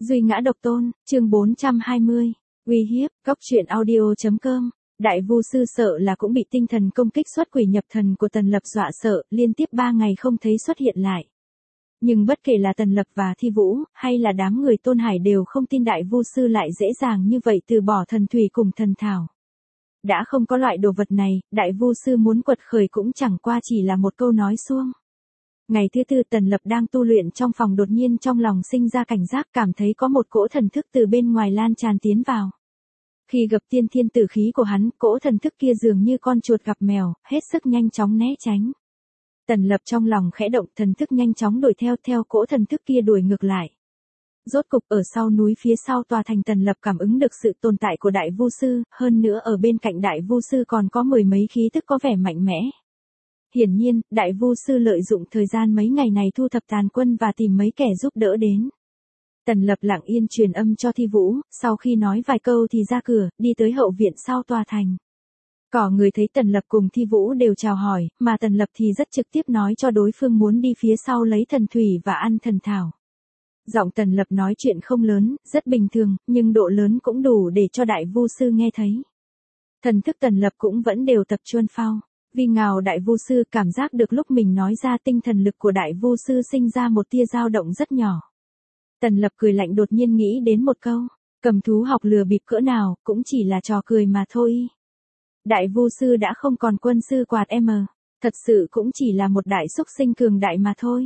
Duy ngã độc tôn, chương 420. Uy hiếp, cóc truyện audio.com. Đại vu sư sợ là cũng bị tinh thần công kích xuất quỷ nhập thần của Tần Lập dọa sợ, liên tiếp 3 ngày không thấy xuất hiện lại. Nhưng bất kể là Tần Lập và Thi Vũ, hay là đám người Tôn Hải đều không tin đại vu sư lại dễ dàng như vậy từ bỏ thần thủy cùng thần thảo. Đã không có loại đồ vật này, đại vu sư muốn quật khởi cũng chẳng qua chỉ là một câu nói suông. Ngày thứ tư Tần Lập đang tu luyện trong phòng, đột nhiên trong lòng sinh ra cảnh giác, cảm thấy có một cỗ thần thức từ bên ngoài lan tràn tiến vào. Khi gặp tiên thiên tử khí của hắn, cỗ thần thức kia dường như con chuột gặp mèo, hết sức nhanh chóng né tránh. Tần Lập trong lòng khẽ động, thần thức nhanh chóng đuổi theo cỗ thần thức kia đuổi ngược lại. Rốt cục ở sau núi phía sau tòa thành, Tần Lập cảm ứng được sự tồn tại của đại vu sư, hơn nữa ở bên cạnh đại vu sư còn có 10 mấy khí tức có vẻ mạnh mẽ. Hiển nhiên, đại vu sư lợi dụng thời gian mấy ngày này thu thập tàn quân và tìm mấy kẻ giúp đỡ đến. Tần Lập lặng yên truyền âm cho Thi Vũ, sau khi nói vài câu thì ra cửa, đi tới hậu viện sau tòa thành. Có người thấy Tần Lập cùng Thi Vũ đều chào hỏi, mà Tần Lập thì rất trực tiếp nói cho đối phương muốn đi phía sau lấy thần thủy và ăn thần thảo. Giọng Tần Lập nói chuyện không lớn, rất bình thường, nhưng độ lớn cũng đủ để cho đại vu sư nghe thấy. Thần thức Tần Lập cũng vẫn đều tập chuôn phao. Vì ngào đại vu sư cảm giác được lúc mình nói ra tinh thần lực của đại vu sư sinh ra một tia dao động rất nhỏ. Tần Lập cười lạnh, đột nhiên nghĩ đến một câu, cầm thú học lừa bịp cỡ nào, cũng chỉ là trò cười mà thôi. Đại vu sư đã không còn quân sư quạt thật sự cũng chỉ là một đại xúc sinh cường đại mà thôi.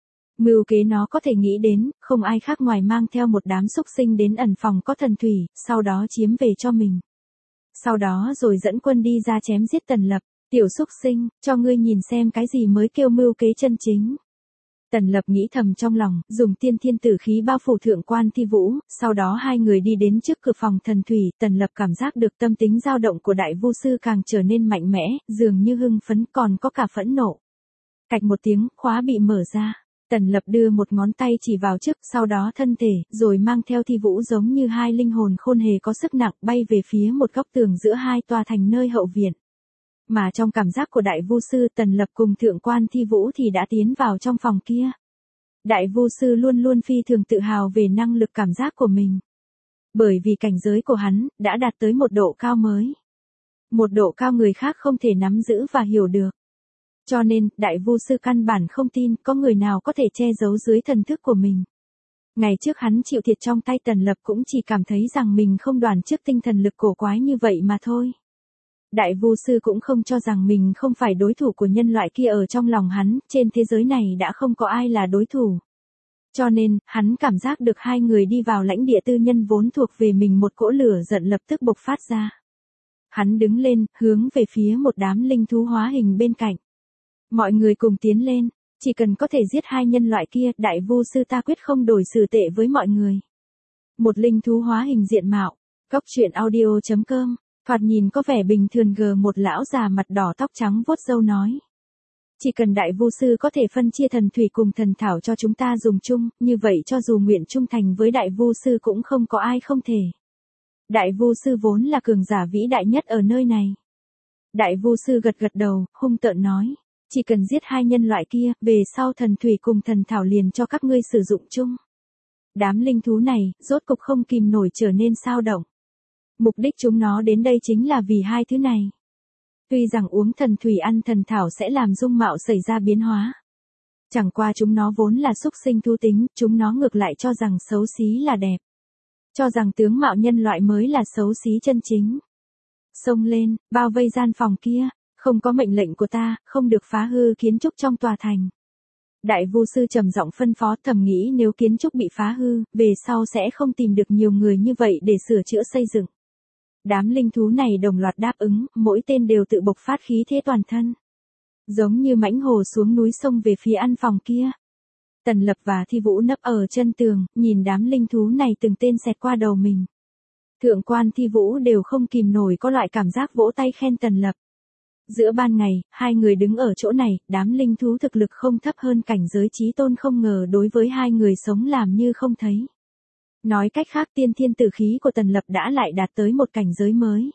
Mưu kế nó có thể nghĩ đến, không ai khác ngoài mang theo một đám xúc sinh đến ẩn phòng có thần thủy, sau đó chiếm về cho mình. Sau đó rồi dẫn quân đi ra chém giết Tần Lập. Tiểu xúc sinh, cho ngươi nhìn xem cái gì mới kêu mưu kế chân chính. Tần Lập nghĩ thầm trong lòng, dùng tiên thiên tử khí bao phủ thượng quan Thi Vũ, sau đó hai người đi đến trước cửa phòng thần thủy. Tần Lập cảm giác được tâm tính dao động của đại vu sư càng trở nên mạnh mẽ, dường như hưng phấn, còn có cả phẫn nộ. Cạch một tiếng, khóa bị mở ra. Tần Lập đưa một ngón tay chỉ vào trước, sau đó thân thể, rồi mang theo Thi Vũ giống như hai linh hồn khôn hề có sức nặng bay về phía một góc tường giữa hai tòa thành nơi hậu viện. Mà trong cảm giác của đại vu sư, Tần Lập cùng thượng quan Thi Vũ thì đã tiến vào trong phòng kia. Đại vu sư luôn luôn phi thường tự hào về năng lực cảm giác của mình. Bởi vì cảnh giới của hắn đã đạt tới một độ cao mới. Một độ cao người khác không thể nắm giữ và hiểu được. Cho nên, đại vu sư căn bản không tin có người nào có thể che giấu dưới thần thức của mình. Ngày trước hắn chịu thiệt trong tay Tần Lập cũng chỉ cảm thấy rằng mình không đoán trước tinh thần lực cổ quái như vậy mà thôi. Đại vu sư cũng không cho rằng mình không phải đối thủ của nhân loại kia, ở trong lòng hắn, trên thế giới này đã không có ai là đối thủ. Cho nên, hắn cảm giác được hai người đi vào lãnh địa tư nhân vốn thuộc về mình, một cỗ lửa giận lập tức bộc phát ra. Hắn đứng lên, hướng về phía một đám linh thú hóa hình bên cạnh. Mọi người cùng tiến lên, chỉ cần có thể giết hai nhân loại kia, đại vu sư ta quyết không đổi xử tệ với mọi người. Một linh thú hóa hình diện mạo, cóc truyện audio.com. Thoạt nhìn có vẻ bình thường, một lão già mặt đỏ tóc trắng vuốt râu nói. Chỉ cần đại vu sư có thể phân chia thần thủy cùng thần thảo cho chúng ta dùng chung, như vậy cho dù nguyện trung thành với đại vu sư cũng không có ai không thể. Đại vu sư vốn là cường giả vĩ đại nhất ở nơi này. Đại vu sư gật gật đầu, hung tợn nói. Chỉ cần giết hai nhân loại kia, về sau thần thủy cùng thần thảo liền cho các ngươi sử dụng chung. Đám linh thú này, rốt cục không kìm nổi trở nên xao động. Mục đích chúng nó đến đây chính là vì hai thứ này. Tuy rằng uống thần thủy ăn thần thảo sẽ làm dung mạo xảy ra biến hóa. Chẳng qua chúng nó vốn là xúc sinh thú tính, chúng nó ngược lại cho rằng xấu xí là đẹp. Cho rằng tướng mạo nhân loại mới là xấu xí chân chính. Xông lên, bao vây gian phòng kia, không có mệnh lệnh của ta, không được phá hư kiến trúc trong tòa thành. Đại vu sư trầm giọng phân phó, thầm nghĩ nếu kiến trúc bị phá hư, về sau sẽ không tìm được nhiều người như vậy để sửa chữa xây dựng. Đám linh thú này đồng loạt đáp ứng, mỗi tên đều tự bộc phát khí thế toàn thân. Giống như mãnh hổ xuống núi sông về phía ăn phòng kia. Tần Lập và Thi Vũ nấp ở chân tường, nhìn đám linh thú này từng tên xẹt qua đầu mình. Thượng quan Thi Vũ đều không kìm nổi có loại cảm giác vỗ tay khen Tần Lập. Giữa ban ngày, hai người đứng ở chỗ này, đám linh thú thực lực không thấp hơn cảnh giới chí tôn không ngờ đối với hai người sống làm như không thấy. Nói cách khác, tiên thiên tử khí của Tần Lập đã lại đạt tới một cảnh giới mới.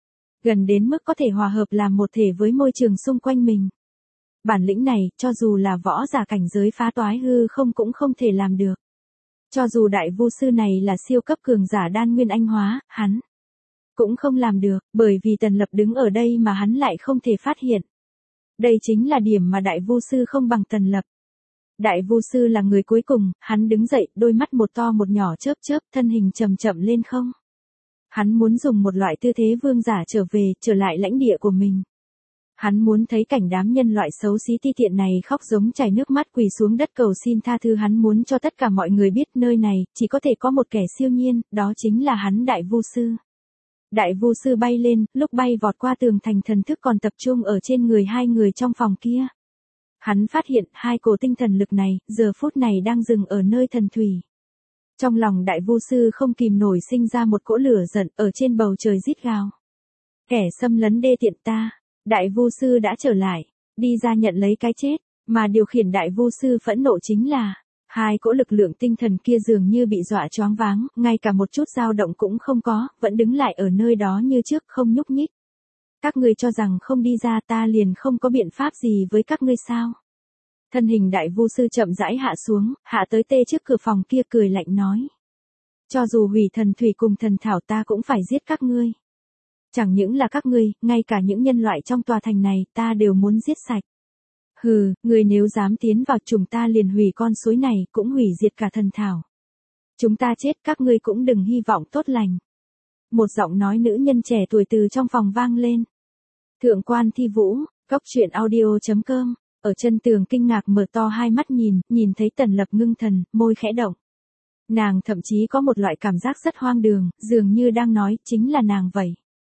Gần đến mức có thể hòa hợp làm một thể với môi trường xung quanh mình. Bản lĩnh này, cho dù là võ giả cảnh giới phá toái hư không cũng không thể làm được. Cho dù đại vu sư này là siêu cấp cường giả đan nguyên anh hóa, hắn cũng không làm được, bởi vì Tần Lập đứng ở đây mà hắn lại không thể phát hiện. Đây chính là điểm mà đại vu sư không bằng Tần Lập. Đại vu sư là người cuối cùng, hắn đứng dậy, đôi mắt một to một nhỏ chớp chớp, thân hình chậm chậm lên không. Hắn muốn dùng một loại tư thế vương giả trở về, trở lại lãnh địa của mình. Hắn muốn thấy cảnh đám nhân loại xấu xí ti tiện này khóc giống chảy nước mắt quỳ xuống đất cầu xin tha thứ. Hắn muốn cho tất cả mọi người biết nơi này, chỉ có thể có một kẻ siêu nhiên, đó chính là hắn đại vu sư. Đại vu sư bay lên, lúc bay vọt qua tường thành thần thức còn tập trung ở trên người hai người trong phòng kia. Hắn phát hiện hai cổ tinh thần lực này, giờ phút này đang dừng ở nơi thần thủy. Trong lòng đại vu sư không kìm nổi sinh ra một cỗ lửa giận ở trên bầu trời rít gào. Kẻ xâm lấn đê tiện ta, đại vu sư đã trở lại, đi ra nhận lấy cái chết, mà điều khiển đại vu sư phẫn nộ chính là, hai cỗ lực lượng tinh thần kia dường như bị dọa choáng váng, ngay cả một chút dao động cũng không có, vẫn đứng lại ở nơi đó như trước không nhúc nhích. Các ngươi cho rằng không đi ra ta liền không có biện pháp gì với các ngươi sao? Thân hình đại vu sư chậm rãi hạ xuống, hạ tới tê trước cửa phòng kia cười lạnh nói. Cho dù hủy thần thủy cùng thần thảo ta cũng phải giết các ngươi. Chẳng những là các ngươi, ngay cả những nhân loại trong tòa thành này ta đều muốn giết sạch. Hừ, người nếu dám tiến vào chúng ta liền hủy con suối này, cũng hủy diệt cả thần thảo. Chúng ta chết các ngươi cũng đừng hy vọng tốt lành. Một giọng nói nữ nhân trẻ tuổi từ trong phòng vang lên. Thượng quan Thi Vũ, Cốc Truyện Audio.com, ở chân tường kinh ngạc mở to hai mắt nhìn thấy Tần Lập ngưng thần, môi khẽ động. Nàng thậm chí có một loại cảm giác rất hoang đường, dường như đang nói chính là nàng vậy.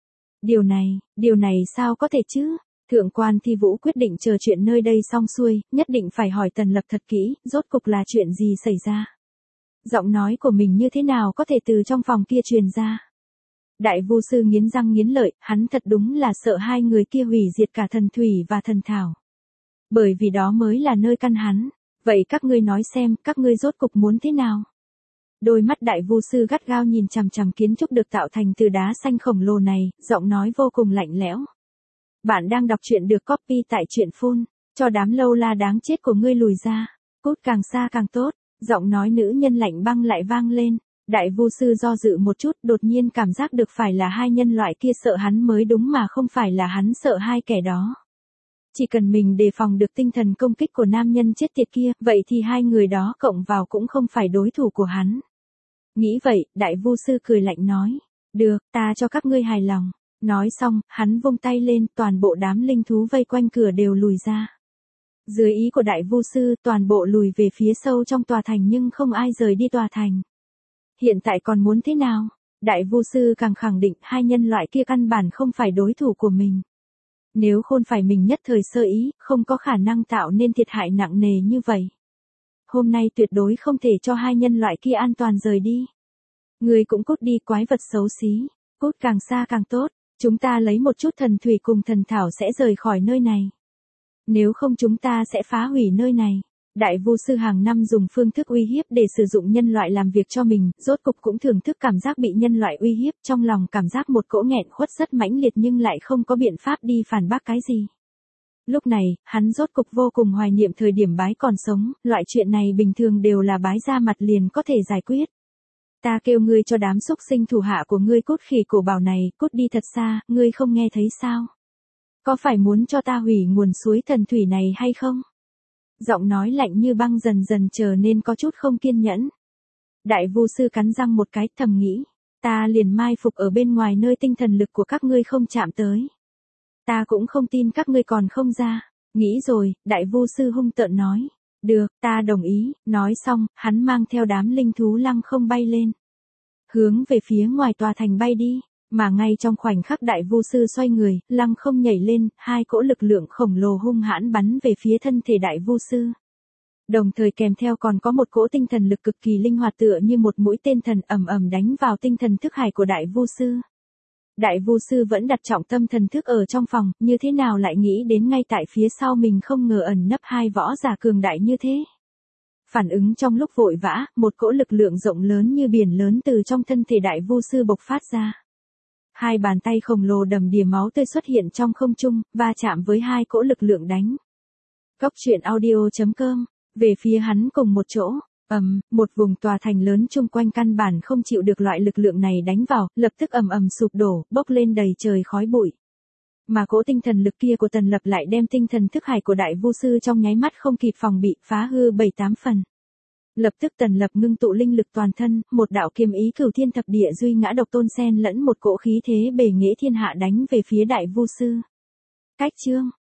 Điều này sao có thể chứ? Thượng quan Thi Vũ quyết định chờ chuyện nơi đây xong xuôi, nhất định phải hỏi Tần Lập thật kỹ, rốt cục là chuyện gì xảy ra. Giọng nói của mình như thế nào có thể từ trong phòng kia truyền ra. Đại vu sư nghiến răng nghiến lợi, hắn thật đúng là sợ hai người kia hủy diệt cả thần thủy và thần thảo. Bởi vì đó mới là nơi căn hắn. Vậy các ngươi nói xem, các ngươi rốt cục muốn thế nào? Đôi mắt đại vu sư gắt gao nhìn chằm chằm kiến trúc được tạo thành từ đá xanh khổng lồ này, giọng nói vô cùng lạnh lẽo. Bạn đang đọc truyện được copy tại truyện phun, cho đám lâu la đáng chết của ngươi lùi ra. Cút càng xa càng tốt, giọng nói nữ nhân lạnh băng lại vang lên. Đại vu sư do dự một chút, đột nhiên cảm giác được phải là hai nhân loại kia sợ hắn mới đúng mà không phải là hắn sợ hai kẻ đó. Chỉ cần mình đề phòng được tinh thần công kích của nam nhân chết tiệt kia, vậy thì hai người đó cộng vào cũng không phải đối thủ của hắn. Nghĩ vậy, đại vu sư cười lạnh nói. Được, ta cho các ngươi hài lòng. Nói xong, hắn vung tay lên, toàn bộ đám linh thú vây quanh cửa đều lùi ra. Dưới ý của đại vu sư, toàn bộ lùi về phía sâu trong tòa thành nhưng không ai rời đi tòa thành. Hiện tại còn muốn thế nào? Đại vu sư càng khẳng định hai nhân loại kia căn bản không phải đối thủ của mình. Nếu không phải mình nhất thời sơ ý, không có khả năng tạo nên thiệt hại nặng nề như vậy. Hôm nay tuyệt đối không thể cho hai nhân loại kia an toàn rời đi. Người cũng cút đi quái vật xấu xí, cút càng xa càng tốt, chúng ta lấy một chút thần thủy cùng thần thảo sẽ rời khỏi nơi này. Nếu không chúng ta sẽ phá hủy nơi này. Đại vu sư hàng năm dùng phương thức uy hiếp để sử dụng nhân loại làm việc cho mình, rốt cục cũng thưởng thức cảm giác bị nhân loại uy hiếp, trong lòng cảm giác một cỗ nghẹn khuất rất mãnh liệt nhưng lại không có biện pháp đi phản bác cái gì. Lúc này, hắn rốt cục vô cùng hoài niệm thời điểm bái còn sống, loại chuyện này bình thường đều là bái ra mặt liền có thể giải quyết. Ta kêu ngươi cho đám xúc sinh thủ hạ của ngươi cút khỉ cổ bảo này, cút đi thật xa, ngươi không nghe thấy sao? Có phải muốn cho ta hủy nguồn suối thần thủy này hay không? Giọng nói lạnh như băng dần dần trở nên có chút không kiên nhẫn. Đại vu sư cắn răng một cái thầm nghĩ. Ta liền mai phục ở bên ngoài nơi tinh thần lực của các ngươi không chạm tới. Ta cũng không tin các ngươi còn không ra. Nghĩ rồi, đại vu sư hung tợn nói. Được, ta đồng ý. Nói xong, hắn mang theo đám linh thú lăng không bay lên. Hướng về phía ngoài tòa thành bay đi. Mà ngay trong khoảnh khắc đại vu sư xoay người, lăng không nhảy lên, hai cỗ lực lượng khổng lồ hung hãn bắn về phía thân thể đại vu sư. Đồng thời kèm theo còn có một cỗ tinh thần lực cực kỳ linh hoạt tựa như một mũi tên thần ầm ầm đánh vào tinh thần thức hải của đại vu sư. Đại vu sư vẫn đặt trọng tâm thần thức ở trong phòng, như thế nào lại nghĩ đến ngay tại phía sau mình không ngờ ẩn nấp hai võ giả cường đại như thế. Phản ứng trong lúc vội vã, một cỗ lực lượng rộng lớn như biển lớn từ trong thân thể đại vu sư bộc phát ra. Hai bàn tay khổng lồ đầm đìa máu tươi xuất hiện trong không trung, va chạm với hai cỗ lực lượng đánh. Cốc Truyện Audio.com, về phía hắn cùng một chỗ. Một vùng tòa thành lớn chung quanh căn bản không chịu được loại lực lượng này đánh vào, lập tức ầm ầm sụp đổ, bốc lên đầy trời khói bụi. Mà cỗ tinh thần lực kia của Tần Lập lại đem tinh thần thức hải của đại vu sư trong nháy mắt không kịp phòng bị, phá hư 7-8 phần. Lập tức Tần Lập ngưng tụ linh lực toàn thân, một đạo kiếm ý cửu thiên thập địa duy ngã độc tôn xen lẫn một cỗ khí thế bề nghệ thiên hạ đánh về phía đại vu sư. Cách chương